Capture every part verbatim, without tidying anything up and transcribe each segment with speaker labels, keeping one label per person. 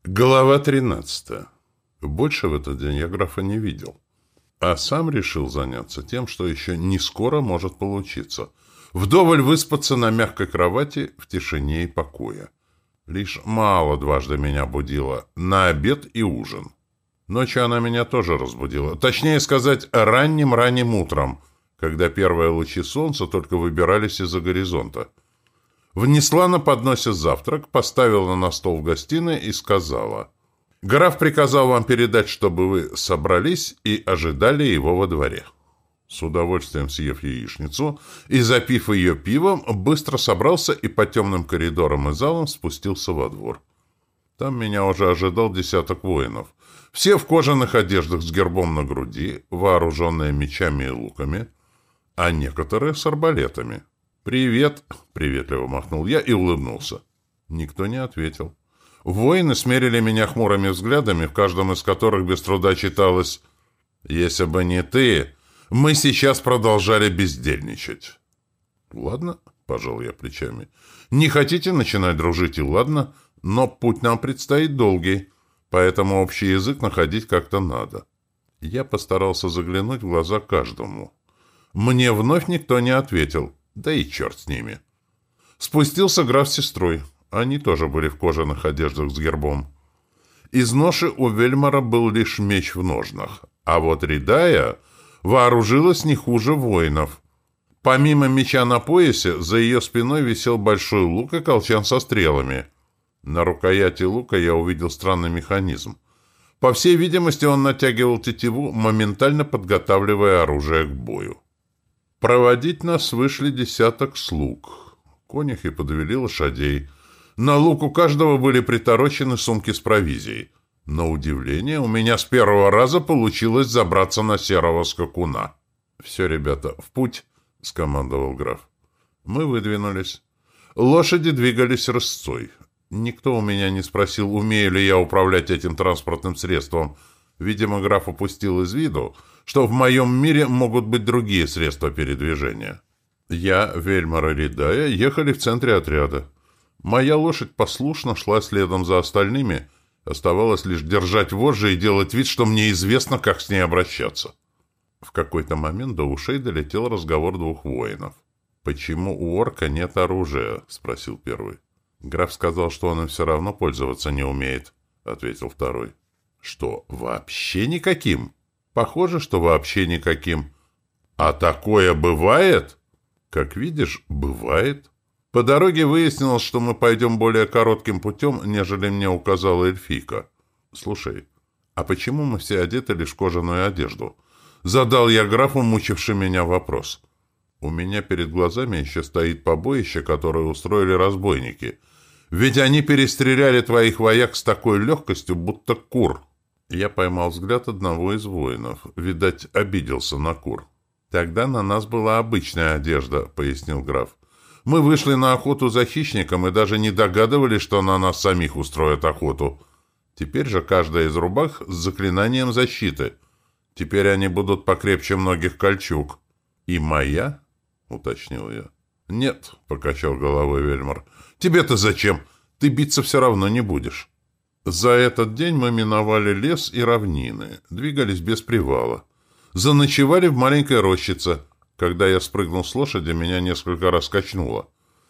Speaker 1: Глава тринадцатая. Больше в этот день я графа не видел. А сам решил заняться тем, что еще не скоро может получиться. Вдоволь выспаться на мягкой кровати в тишине и покое. Лишь мало дважды меня будила на обед и ужин. Ночью она меня тоже разбудила. Точнее сказать, ранним-ранним утром, когда первые лучи солнца только выбирались из-за горизонта. Внесла на подносе завтрак, поставила на стол в гостиной и сказала: «Граф приказал вам передать, чтобы вы собрались и ожидали его во дворе». С удовольствием съев яичницу и запив ее пивом, быстро собрался и по темным коридорам и залам спустился во двор. Там меня уже ожидал десяток воинов. Все в кожаных одеждах с гербом на груди, вооруженные мечами и луками, а некоторые с арбалетами. «Привет!» — приветливо махнул я и улыбнулся. Никто не ответил. Воины смерили меня хмурыми взглядами, в каждом из которых без труда читалось: «Если бы не ты, мы сейчас продолжали бездельничать». «Ладно», — пожал я плечами. «Не хотите начинать дружить, и ладно, но путь нам предстоит долгий, поэтому общий язык находить как-то надо». Я постарался заглянуть в глаза каждому. Мне вновь никто не ответил. Да и черт с ними. Спустился граф с сестрой. Они тоже были в кожаных одеждах с гербом. Из ноши у Вельмара был лишь меч в ножнах, а вот Ридая вооружилась не хуже воинов. Помимо меча на поясе, за ее спиной висел большой лук и колчан со стрелами. На рукояти лука я увидел странный механизм. По всей видимости, он натягивал тетиву, моментально подготавливая оружие к бою. Проводить нас вышли десяток слуг. Конюхи подвели лошадей. На лук у каждого были приторочены сумки с провизией. На удивление, у меня с первого раза получилось забраться на серого скакуна. «Все, ребята, в путь!» — скомандовал граф. Мы выдвинулись. Лошади двигались рысцой. Никто у меня не спросил, умею ли я управлять этим транспортным средством. Видимо, граф упустил из виду, что в моем мире могут быть другие средства передвижения. Я, Вельмар и Ридая ехали в центре отряда. Моя лошадь послушно шла следом за остальными, оставалось лишь держать вожжи и делать вид, что мне известно, как с ней обращаться. В какой-то момент до ушей долетел разговор двух воинов. «Почему у орка нет оружия?» — спросил первый. «Граф сказал, что он им все равно пользоваться не умеет», — ответил второй. «Что, вообще никаким?» «Похоже, что вообще никаким». «А такое бывает?» «Как видишь, бывает». По дороге выяснилось, что мы пойдем более коротким путем, нежели мне указала эльфийка. «Слушай, а почему мы все одеты лишь в кожаную одежду?» Задал я графу, мучивший меня вопрос. «У меня перед глазами еще стоит побоище, которое устроили разбойники. Ведь они перестреляли твоих вояк с такой легкостью, будто кур». Я поймал взгляд одного из воинов. Видать, обиделся на кур. «Тогда на нас была обычная одежда», — пояснил граф. «Мы вышли на охоту за хищником и даже не догадывались, что на нас самих устроят охоту. Теперь же каждая из рубах с заклинанием защиты. Теперь они будут покрепче многих кольчуг». «И моя?» — уточнил я. «Нет», — покачал головой Вельмар. «Тебе-то зачем? Ты биться все равно не будешь». За этот день мы миновали лес и равнины, двигались без привала. Заночевали в маленькой рощице. Когда я спрыгнул с лошади, меня несколько раз качнуло.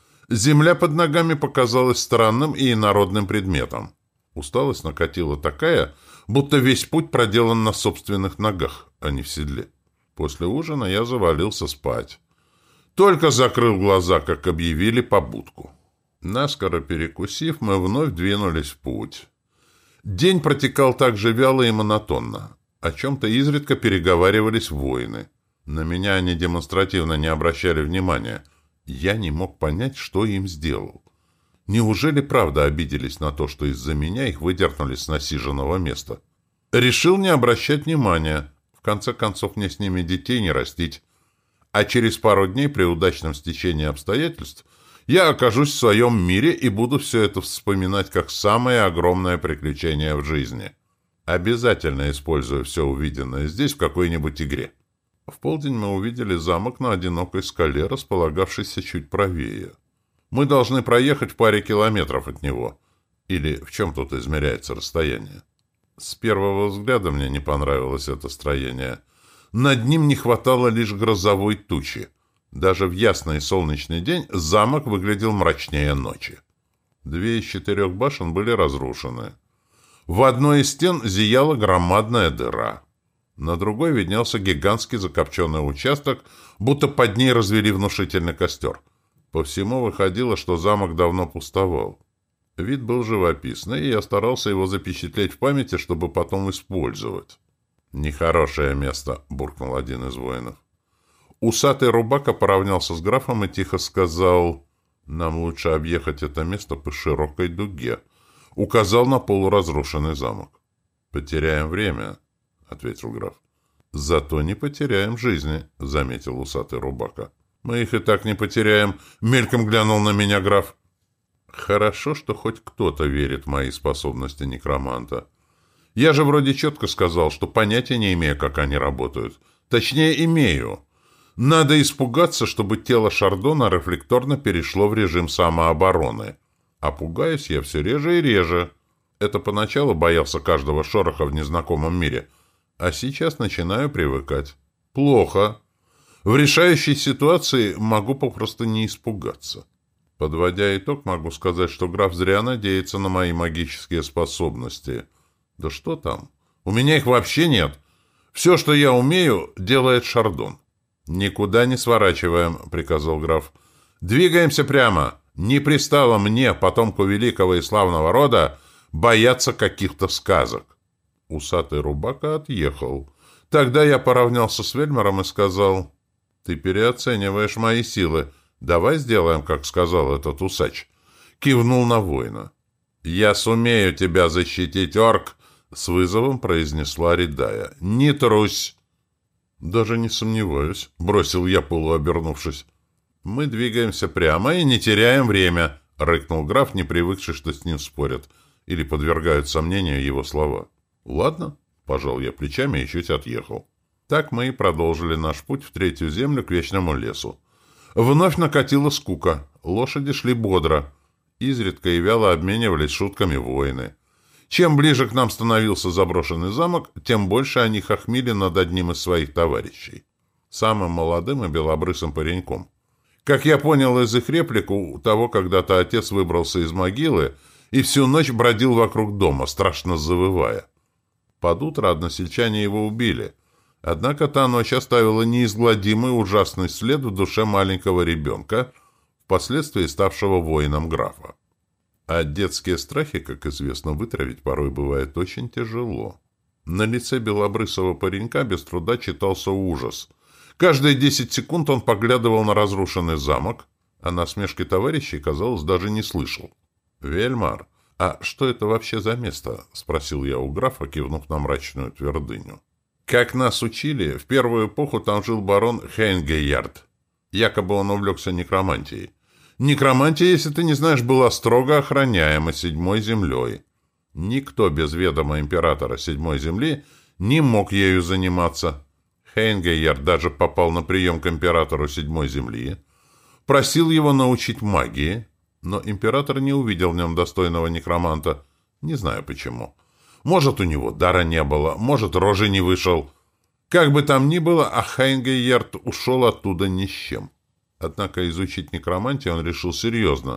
Speaker 1: Земля под ногами показалась странным и инородным предметом. Усталость накатила такая, будто весь путь проделан на собственных ногах, а не в седле. После ужина я завалился спать. Только закрыл глаза, как объявили побудку. Наскоро перекусив, мы вновь двинулись в путь. День протекал так же вяло и монотонно. О чем-то изредка переговаривались воины. На меня они демонстративно не обращали внимания. Я не мог понять, что им сделал. Неужели правда обиделись на то, что из-за меня их выдернули с насиженного места? Решил не обращать внимания. В конце концов, мне с ними детей не растить. А через пару дней при удачном стечении обстоятельств я окажусь в своем мире и буду все это вспоминать как самое огромное приключение в жизни. Обязательно использую все увиденное здесь в какой-нибудь игре. В полдень мы увидели замок на одинокой скале, располагавшийся чуть правее. Мы должны проехать в паре километров от него. Или в чем тут измеряется расстояние? С первого взгляда мне не понравилось это строение. Над ним не хватало лишь грозовой тучи. Даже в ясный солнечный день замок выглядел мрачнее ночи. Две из четырех башен были разрушены. В одной из стен зияла громадная дыра. На другой виднелся гигантский закопченный участок, будто под ней развели внушительный костер. По всему выходило, что замок давно пустовал. Вид был живописный, и я старался его запечатлеть в памяти, чтобы потом использовать. «Нехорошее место», — буркнул один из воинов. Усатый рубака поравнялся с графом и тихо сказал: «Нам лучше объехать это место по широкой дуге», — указал на полуразрушенный замок. «Потеряем время», — ответил граф. «Зато не потеряем жизни», — заметил усатый рубака. «Мы их и так не потеряем», — мельком глянул на меня граф. «Хорошо, что хоть кто-то верит в мои способности некроманта. Я же вроде четко сказал, что понятия не имею, как они работают. Точнее, имею. Надо испугаться, чтобы тело Шардона рефлекторно перешло в режим самообороны. А пугаюсь я все реже и реже. Это поначалу боялся каждого шороха в незнакомом мире, а сейчас начинаю привыкать. Плохо. В решающей ситуации могу попросту не испугаться». Подводя итог, могу сказать, что граф зря надеется на мои магические способности. Да что там? У меня их вообще нет. Все, что я умею, делает Шардон. «Никуда не сворачиваем», — приказал граф. «Двигаемся прямо. Не пристало мне, потомку великого и славного рода, бояться каких-то сказок». Усатый рубака отъехал. Тогда я поравнялся с Вельмаром и сказал: «Ты переоцениваешь мои силы. Давай сделаем, как сказал этот усач». Кивнул на воина. «Я сумею тебя защитить, орк», — с вызовом произнесла Ридая. «Не трусь». «Даже не сомневаюсь», — бросил я, полуобернувшись. «Мы двигаемся прямо и не теряем время», — рыкнул граф, не привыкший, что с ним спорят или подвергают сомнению его слова. «Ладно», — пожал я плечами и чуть отъехал. Так мы и продолжили наш путь в третью землю к вечному лесу. Вновь накатила скука. Лошади шли бодро. Изредка и вяло обменивались шутками воины. Чем ближе к нам становился заброшенный замок, тем больше они хохмили над одним из своих товарищей. Самым молодым и белобрысым пареньком. Как я понял из их реплик, у того когда-то отец выбрался из могилы и всю ночь бродил вокруг дома, страшно завывая. Под утро односельчане его убили. Однако та ночь оставила неизгладимый ужасный след в душе маленького ребенка, впоследствии ставшего воином графа. А детские страхи, как известно, вытравить порой бывает очень тяжело. На лице белобрысого паренька без труда читался ужас. Каждые десять секунд он поглядывал на разрушенный замок, а насмешки товарищей, казалось, даже не слышал. «Вельмар, а что это вообще за место?» — спросил я у графа, кивнув на мрачную твердыню. Как нас учили, в первую эпоху там жил барон Хейнгейярд. Якобы он увлекся некромантией. Некромантия, если ты не знаешь, была строго охраняема седьмой землей. Никто без ведома императора седьмой земли не мог ею заниматься. Хейнгейярд даже попал на прием к императору седьмой земли, просил его научить магии, но император не увидел в нем достойного некроманта. Не знаю почему. Может, у него дара не было, может, рожи не вышел. Как бы там ни было, а Хейнгейярд ушел оттуда ни с чем. Однако изучить некромантию он решил серьезно.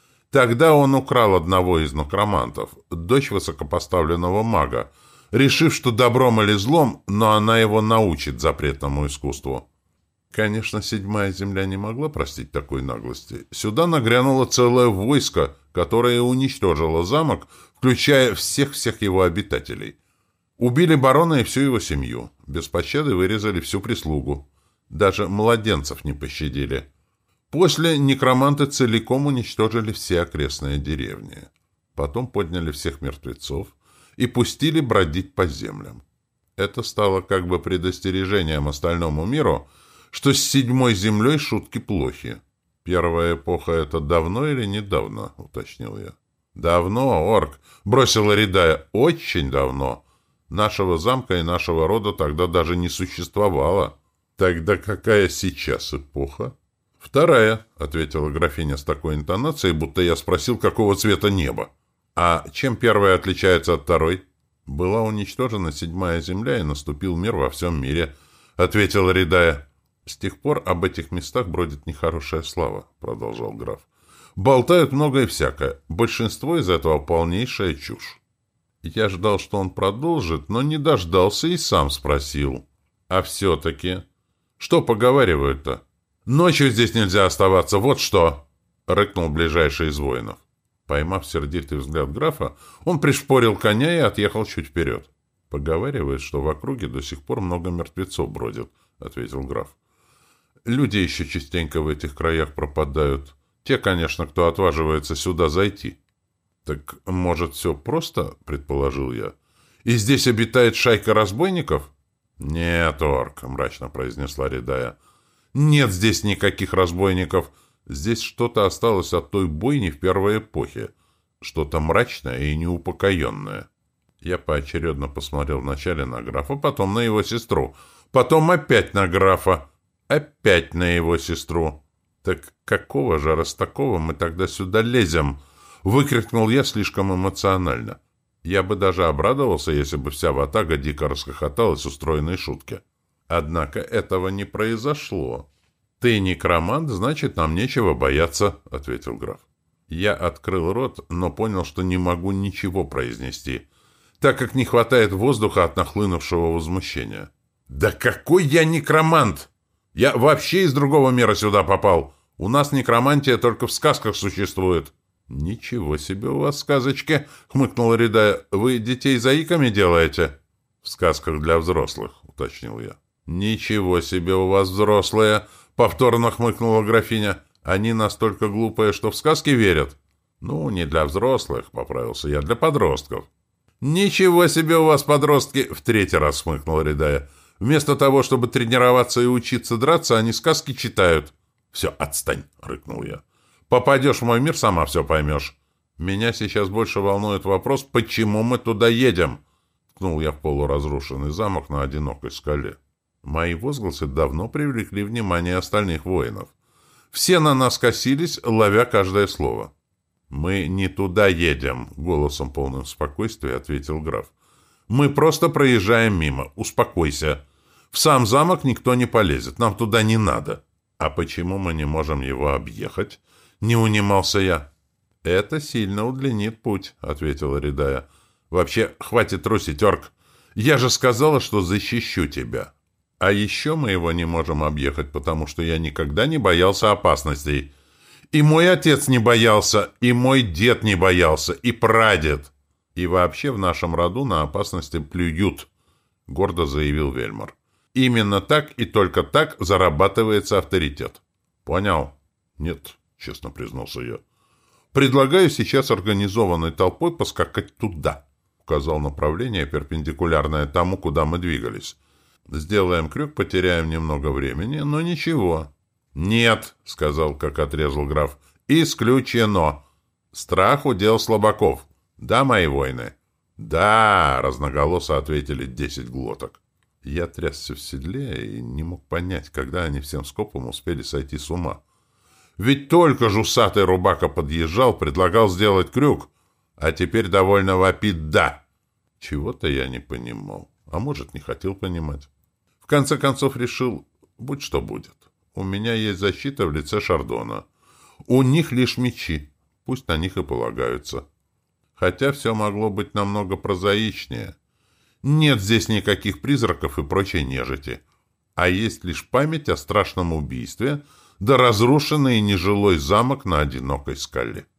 Speaker 1: Тогда он украл одного из некромантов, дочь высокопоставленного мага, решив, что добром или злом, но она его научит запретному искусству. Конечно, седьмая земля не могла простить такой наглости. Сюда нагрянуло целое войско, которое уничтожило замок, включая всех-всех его обитателей. Убили барона и всю его семью. Без пощады вырезали всю прислугу. Даже младенцев не пощадили. После некроманты целиком уничтожили все окрестные деревни. Потом подняли всех мертвецов и пустили бродить по землям. Это стало как бы предостережением остальному миру, что с седьмой землей шутки плохи. «Первая эпоха — это давно или недавно?» — уточнил я. «Давно, орк», — бросила Ридая. «Очень давно. Нашего замка и нашего рода тогда даже не существовало». «Тогда какая сейчас эпоха?» «Вторая», — ответила графиня с такой интонацией, будто я спросил, какого цвета небо. А чем первая отличается от второй? Была уничтожена седьмая земля, и наступил мир во всем мире, — ответила Ридая. С тех пор об этих местах бродит нехорошая слава, — продолжал граф. Болтают многое всякое. Большинство из этого полнейшая чушь. Я ждал, что он продолжит, но не дождался и сам спросил. А все-таки... Что поговаривают-то? Ночью здесь нельзя оставаться, вот что! — рыкнул ближайший из воинов. Поймав сердитый взгляд графа, он пришпорил коня и отъехал чуть вперед. — Поговаривают, что в округе до сих пор много мертвецов бродит, — ответил граф. — Люди еще частенько в этих краях пропадают. Те, конечно, кто отваживается сюда зайти. — Так, может, все просто, — предположил я. — И здесь обитает шайка разбойников? — Нет, орк, — мрачно произнесла Ридая. — Нет здесь никаких разбойников. Здесь что-то осталось от той бойни в первой эпохе. Что-то мрачное и неупокоенное. Я поочередно посмотрел вначале на графа, потом на его сестру. Потом опять на графа. Опять на его сестру. «Так какого же раз такого мы тогда сюда лезем?» — выкрикнул я слишком эмоционально. Я бы даже обрадовался, если бы вся ватага дико расхохоталась устроенной шутке. Однако этого не произошло. «Ты некромант, значит, нам нечего бояться», — ответил граф. Я открыл рот, но понял, что не могу ничего произнести, так как не хватает воздуха от нахлынувшего возмущения. «Да какой я некромант! Я вообще из другого мира сюда попал! У нас некромантия только в сказках существует!» «Ничего себе у вас сказочки!» — хмыкнула Ридая. «Вы детей заиками делаете?» «В сказках для взрослых», — уточнил я. «Ничего себе у вас взрослые!» — повторно хмыкнула графиня. «Они настолько глупые, что в сказки верят?» «Ну, не для взрослых», — поправился я, — «для подростков». «Ничего себе у вас, подростки!» — в третий раз хмыкнула Ридая. «Вместо того, чтобы тренироваться и учиться драться, они сказки читают». «Все, отстань!» — рыкнул я. «Попадешь в мой мир, сама все поймешь. Меня сейчас больше волнует вопрос, почему мы туда едем?» Ткнул я в полуразрушенный замок на одинокой скале. Мои возгласы давно привлекли внимание остальных воинов. Все на нас косились, ловя каждое слово. «Мы не туда едем», — голосом полным спокойствия ответил граф. «Мы просто проезжаем мимо. Успокойся. В сам замок никто не полезет. Нам туда не надо». «А почему мы не можем его объехать?» — не унимался я. «Это сильно удлинит путь», — ответила Ридая. «Вообще, хватит трусить, орк. Я же сказала, что защищу тебя. А еще мы его не можем объехать, потому что я никогда не боялся опасностей. И мой отец не боялся, и мой дед не боялся, и прадед. И вообще в нашем роду на опасности плюют», — гордо заявил Вельмар. «Именно так и только так зарабатывается авторитет». «Понял?» «Нет», — честно признался я. «Предлагаю сейчас организованной толпой поскакать туда», — указал направление, перпендикулярное тому, куда мы двигались. «Сделаем крюк, потеряем немного времени, но ничего». «Нет», — сказал, как отрезал граф, — «исключено. Страх удел слабаков. Да, мои воины?» «Да», — разноголосо ответили десять глоток. Я трясся в седле и не мог понять, когда они всем скопом успели сойти с ума. Ведь только жусатый рубака подъезжал, предлагал сделать крюк, а теперь довольно вопит «да». Чего-то я не понимал, а может, не хотел понимать. В конце концов решил, будь что будет. У меня есть защита в лице Шардона. У них лишь мечи, пусть на них и полагаются. Хотя все могло быть намного прозаичнее. Нет здесь никаких призраков и прочей нежити, а есть лишь память о страшном убийстве да разрушенный нежилой замок на одинокой скале.